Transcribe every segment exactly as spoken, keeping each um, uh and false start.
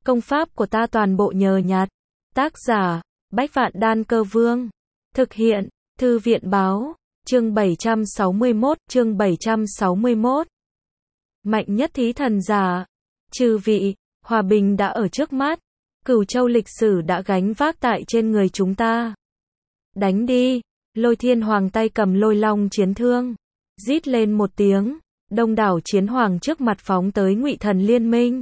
Công pháp của ta toàn bộ nhờ nhặt. Tác giả, Bách Vạn Đan Cơ Vương. Thực hiện, Thư viện Báo. Chương bảy trăm sáu mươi mốt, chương bảy trăm sáu mươi mốt. Mạnh nhất thí thần giả. Chư vị, hòa bình đã ở trước mắt. Cửu châu lịch sử đã gánh vác tại trên người chúng ta. Đánh đi. Lôi Thiên Hoàng tay cầm lôi long chiến thương. Rít lên một tiếng. Đông đảo chiến hoàng trước mặt phóng tới Ngụy Thần Liên Minh.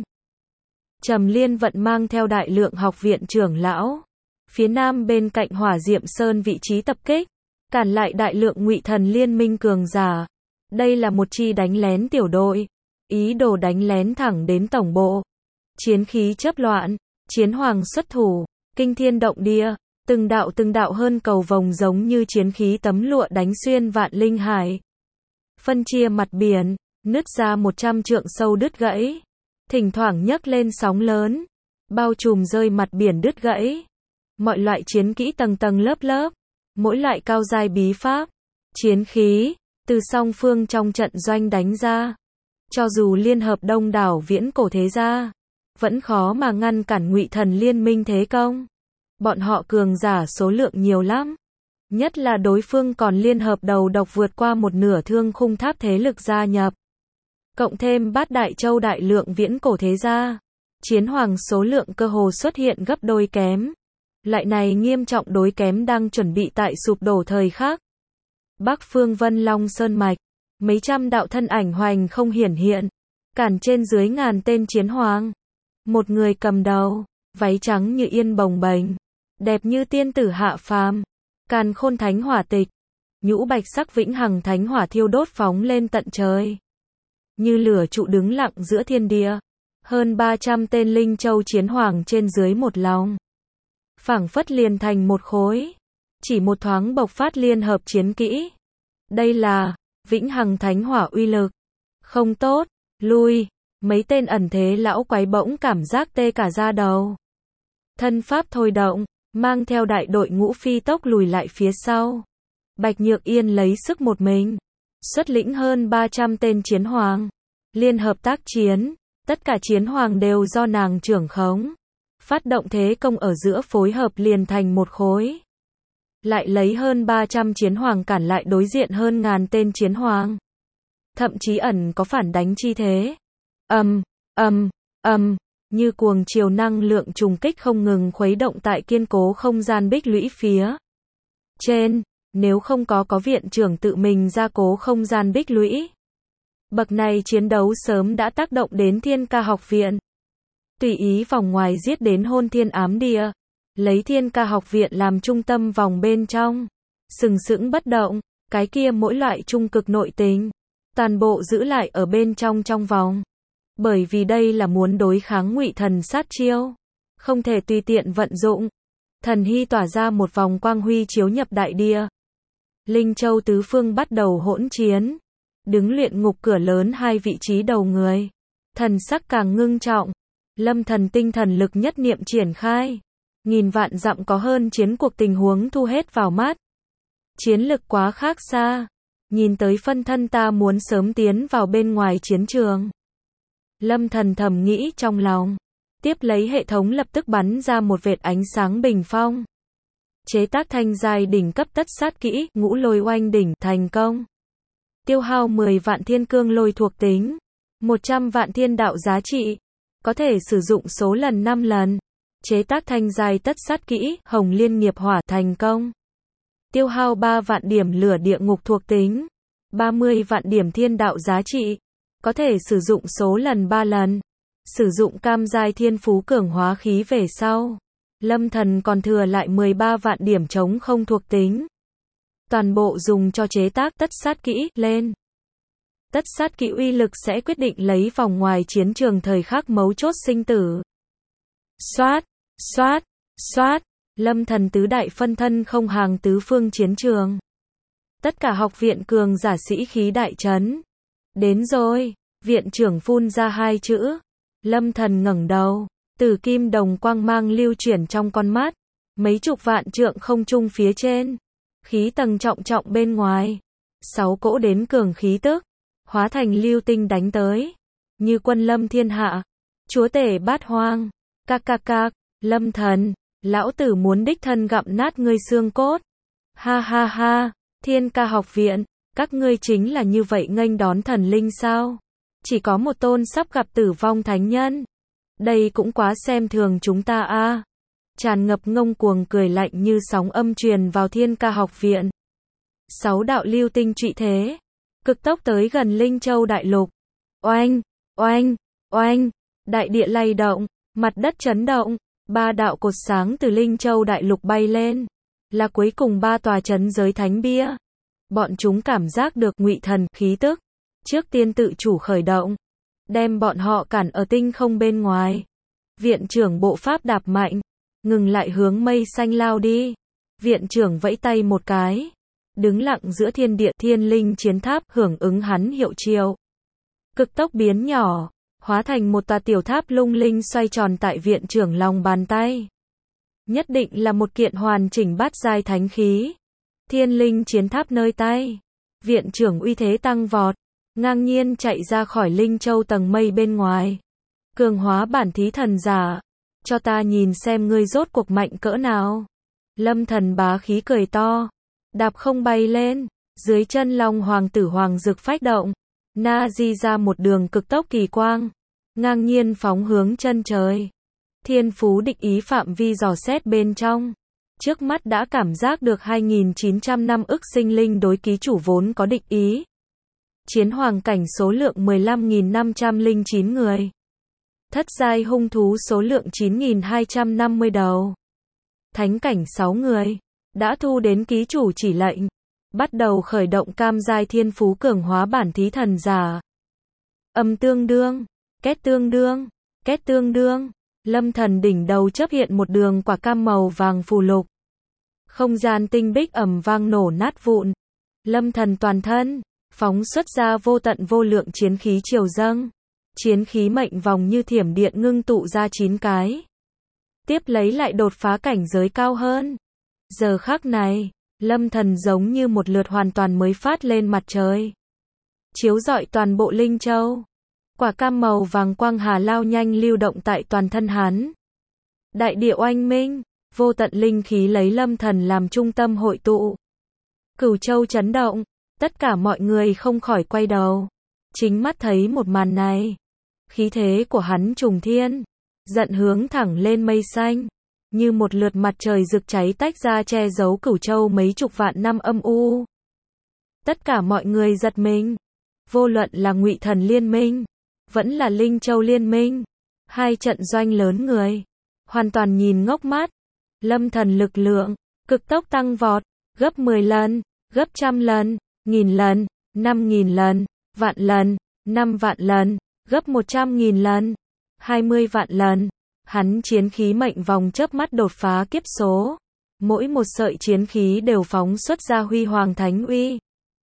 Trầm Liên Vận mang theo đại lượng học viện trưởng lão. Phía nam bên cạnh Hỏa Diệm Sơn vị trí tập kích. Cản lại đại lượng Ngụy Thần Liên Minh cường giả. Đây là một chi đánh lén tiểu đội. Ý đồ đánh lén thẳng đến tổng bộ. Chiến khí chớp loạn. Chiến hoàng xuất thủ. Kinh thiên động địa. Từng đạo từng đạo hơn cầu vồng giống như chiến khí tấm lụa đánh xuyên vạn linh hải. Phân chia mặt biển. Nứt ra một trăm trượng sâu đứt gãy. Thỉnh thoảng nhấc lên sóng lớn. Bao trùm rơi mặt biển đứt gãy. Mọi loại chiến kỹ tầng tầng lớp lớp. Mỗi loại cao giai bí pháp. Chiến khí. Từ song phương trong trận doanh đánh ra. Cho dù liên hợp đông đảo viễn cổ thế gia. Vẫn khó mà ngăn cản Ngụy Thần Liên Minh thế công. Bọn họ cường giả số lượng nhiều lắm. Nhất là đối phương còn liên hợp đầu độc vượt qua một nửa thương khung tháp thế lực gia nhập. Cộng thêm bát đại châu đại lượng viễn cổ thế gia. Chiến hoàng số lượng cơ hồ xuất hiện gấp đôi kém. Lại này nghiêm trọng đối kém đang chuẩn bị tại sụp đổ thời khắc. Bắc phương Vân Long Sơn Mạch. Mấy trăm đạo thân ảnh hoành không hiển hiện. Cản trên dưới ngàn tên chiến hoàng. Một người cầm đầu. Váy trắng như yên bồng bềnh. Đẹp như tiên tử hạ phàm. Càn khôn thánh hỏa tịch. Nhũ bạch sắc vĩnh hằng thánh hỏa thiêu đốt phóng lên tận trời. Như lửa trụ đứng lặng giữa thiên địa. Hơn ba trăm tên linh châu chiến hoàng trên dưới một lòng. Phảng phất liền thành một khối. Chỉ một thoáng bộc phát liên hợp chiến kỹ. Đây là vĩnh hằng thánh hỏa uy lực. Không tốt, lui. Mấy tên ẩn thế lão quái bỗng cảm giác tê cả da đầu. Thân pháp thôi động, mang theo đại đội ngũ phi tốc lùi lại phía sau. Bạch Nhược Yên lấy sức một mình. Xuất lĩnh hơn ba trăm tên chiến hoàng. Liên hợp tác chiến. Tất cả chiến hoàng đều do nàng trưởng khống. Phát động thế công ở giữa phối hợp liền thành một khối. Lại lấy hơn ba trăm chiến hoàng cản lại đối diện hơn ngàn tên chiến hoàng. Thậm chí ẩn có phản đánh chi thế. Ầm, ầm, ầm, như cuồng chiều năng lượng trùng kích không ngừng khuấy động tại kiên cố không gian bích lũy phía trên. Nếu không có có viện trưởng tự mình gia cố không gian bích lũy. Bậc này chiến đấu sớm đã tác động đến Thiên Ca học viện. Tùy ý vòng ngoài giết đến hôn thiên ám địa. Lấy Thiên Ca học viện làm trung tâm vòng bên trong. Sừng sững bất động. Cái kia mỗi loại trung cực nội tình. Toàn bộ giữ lại ở bên trong trong vòng. Bởi vì đây là muốn đối kháng Ngụy Thần sát chiêu. Không thể tùy tiện vận dụng. Thần hy tỏa ra một vòng quang huy chiếu nhập đại địa. Linh châu tứ phương bắt đầu hỗn chiến. Đứng luyện ngục cửa lớn hai vị trí đầu người. Thần sắc càng ngưng trọng. Lâm thần tinh thần lực nhất niệm triển khai. Nghìn vạn dặm có hơn chiến cuộc tình huống thu hết vào mắt. Chiến lực quá khác xa. Nhìn tới phân thân ta muốn sớm tiến vào bên ngoài chiến trường. Lâm thần thầm nghĩ trong lòng. Tiếp lấy hệ thống lập tức bắn ra một vệt ánh sáng bình phong. Chế tác thanh giai đỉnh cấp tất sát kỹ, ngũ lôi oanh đỉnh, thành công. Tiêu hao mười vạn thiên cương lôi thuộc tính. một trăm vạn thiên đạo giá trị. Có thể sử dụng số lần năm lần. Chế tác thanh giai tất sát kỹ, hồng liên nghiệp hỏa, thành công. Tiêu hao ba vạn điểm lửa địa ngục thuộc tính. ba mươi vạn điểm thiên đạo giá trị. Có thể sử dụng số lần ba lần. Sử dụng cam giai thiên phú cường hóa khí về sau. Lâm thần còn thừa lại mười ba vạn điểm chống không thuộc tính. Toàn bộ dùng cho chế tác tất sát kỹ lên. Tất sát kỹ uy lực sẽ quyết định lấy vòng ngoài chiến trường thời khắc mấu chốt sinh tử. Xoát, xoát, xoát. Lâm thần tứ đại phân thân không hàng tứ phương chiến trường. Tất cả học viện cường giả sĩ khí đại trấn. Đến rồi, viện trưởng phun ra hai chữ. Lâm thần ngẩng đầu. Tử kim đồng quang mang lưu chuyển trong con mắt. Mấy chục vạn trượng không trung phía trên. Khí tầng trọng trọng bên ngoài. Sáu cỗ đến cường khí tức. Hóa thành lưu tinh đánh tới. Như quân lâm thiên hạ. Chúa tể bát hoang. Cạc cạc cạc, Lâm Thần, lão tử muốn đích thân gặm nát ngươi xương cốt. Ha ha ha, Thiên Ca học viện, các ngươi chính là như vậy nghênh đón thần linh sao? Chỉ có một tôn sắp gặp tử vong thánh nhân. Đây cũng quá xem thường chúng ta a. Tràn ngập ngông cuồng cười lạnh như sóng âm truyền vào Thiên Ca học viện. Sáu đạo lưu tinh trụy thế, cực tốc tới gần Linh Châu đại lục. Oanh, oanh, oanh, đại địa lay động, mặt đất chấn động, ba đạo cột sáng từ Linh Châu đại lục bay lên, là cuối cùng ba tòa trấn giới thánh bia. Bọn chúng cảm giác được ngụy thần khí tức, trước tiên tự chủ khởi động, đem bọn họ cản ở tinh không bên ngoài. Viện trưởng bộ pháp đạp mạnh, ngừng lại hướng mây xanh lao đi. Viện trưởng vẫy tay một cái, đứng lặng giữa thiên địa, thiên linh chiến tháp hưởng ứng hắn hiệu triệu. Cực tốc biến nhỏ, hóa thành một tòa tiểu tháp lung linh xoay tròn tại viện trưởng lòng bàn tay. Nhất định là một kiện hoàn chỉnh bát giai thánh khí. Thiên linh chiến tháp nơi tay. Viện trưởng uy thế tăng vọt, ngang nhiên chạy ra khỏi Linh Châu tầng mây bên ngoài. Cường hóa bản thí thần giả, cho ta nhìn xem ngươi rốt cuộc mạnh cỡ nào. Lâm Thần bá khí cười to, đạp không bay lên, dưới chân Long Hoàng tử hoàng dược phách động, na di ra một đường cực tốc kỳ quang, ngang nhiên phóng hướng chân trời. Thiên phú địch ý phạm vi dò xét bên trong, trước mắt đã cảm giác được hai nghìn chín trăm năm ức sinh linh đối ký chủ vốn có địch ý. Chiến hoàng cảnh số lượng mười lăm nghìn năm trăm lẻ chín người. Thất giai hung thú số lượng chín nghìn hai trăm năm mươi đầu. Thánh cảnh sáu người. Đã thu đến ký chủ chỉ lệnh. Bắt đầu khởi động cam giai thiên phú cường hóa bản thí thần giả. Âm tương đương. Két tương đương. Két tương đương. Lâm Thần đỉnh đầu chớp hiện một đường quả cam màu vàng phù lục. Không gian tinh bích ầm vang nổ nát vụn. Lâm Thần toàn thân phóng xuất ra vô tận vô lượng chiến khí triều dâng. Chiến khí mệnh vòng như thiểm điện ngưng tụ ra chín cái. Tiếp lấy lại đột phá cảnh giới cao hơn. Giờ khắc này, Lâm Thần giống như một lượt hoàn toàn mới phát lên mặt trời. Chiếu rọi toàn bộ Linh Châu. Quả cam màu vàng quang hà lao nhanh lưu động tại toàn thân hắn. Đại địa oanh minh, vô tận linh khí lấy Lâm Thần làm trung tâm hội tụ. Cửu Châu chấn động, tất cả mọi người không khỏi quay đầu. Chính mắt thấy một màn này. Khí thế của hắn trùng thiên, giận hướng thẳng lên mây xanh, như một lượt mặt trời rực cháy tách ra che giấu Cửu Châu mấy chục vạn năm âm u. Tất cả mọi người giật mình, vô luận là Ngụy Thần liên minh, vẫn là Linh Châu liên minh, hai trận doanh lớn người, hoàn toàn nhìn ngốc mắt. Lâm Thần lực lượng, cực tốc tăng vọt, gấp mười lần, gấp trăm lần, nghìn lần, năm nghìn lần, vạn lần, năm vạn lần, gấp một trăm nghìn lần, hai mươi vạn lần. Hắn chiến khí mệnh vòng chớp mắt đột phá kiếp số. Mỗi một sợi chiến khí đều phóng xuất ra huy hoàng thánh uy.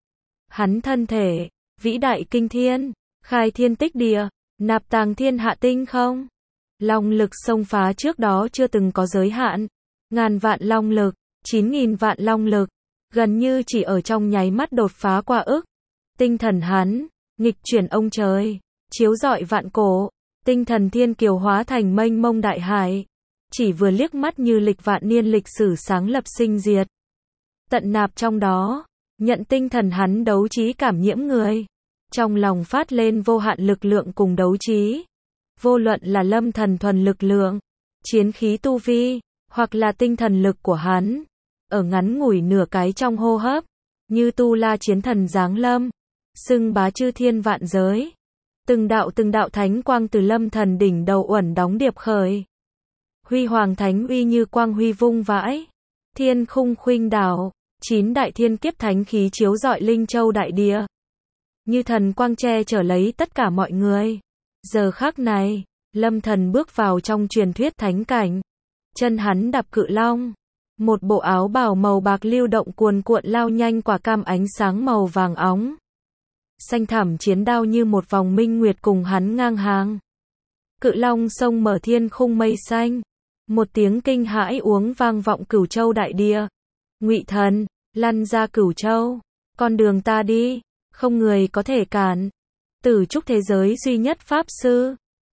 Hắn thân thể, vĩ đại kinh thiên, khai thiên tích địa, nạp tàng thiên hạ tinh không. Long lực xông phá trước đó chưa từng có giới hạn. Ngàn vạn long lực, chín nghìn vạn long lực, gần như chỉ ở trong nháy mắt đột phá qua ức. Tinh thần hắn, nghịch chuyển ông trời, chiếu rọi vạn cổ. Tinh thần thiên kiều hóa thành mênh mông đại hải. Chỉ vừa liếc mắt như lịch vạn niên lịch sử sáng lập sinh diệt. Tận nạp trong đó, nhận tinh thần hắn đấu trí cảm nhiễm người. Trong lòng phát lên vô hạn lực lượng cùng đấu trí. Vô luận là Lâm Thần thuần lực lượng, chiến khí tu vi, hoặc là tinh thần lực của hắn. Ở ngắn ngủi nửa cái trong hô hấp, như tu la chiến thần giáng lâm, xưng bá chư thiên vạn giới. Từng đạo từng đạo thánh quang từ Lâm Thần đỉnh đầu uẩn đóng điệp khởi. Huy hoàng thánh uy như quang huy vung vãi. Thiên khung khuynh đảo, chín đại thiên kiếp thánh khí chiếu rọi Linh Châu đại địa. Như thần quang che chở lấy tất cả mọi người. Giờ khắc này, Lâm Thần bước vào trong truyền thuyết thánh cảnh. Chân hắn đạp cự long. Một bộ áo bào màu bạc lưu động cuồn cuộn lao nhanh quả cam ánh sáng màu vàng óng. Xanh thẳm chiến đao như một vòng minh nguyệt cùng hắn ngang hàng. Cự long sông mở thiên khung mây xanh. Một tiếng kinh hãi uống vang vọng Cửu Châu đại địa. Ngụy Thần, lăn ra Cửu Châu. Con đường ta đi, không người có thể cản. Tử trúc thế giới duy nhất pháp sư.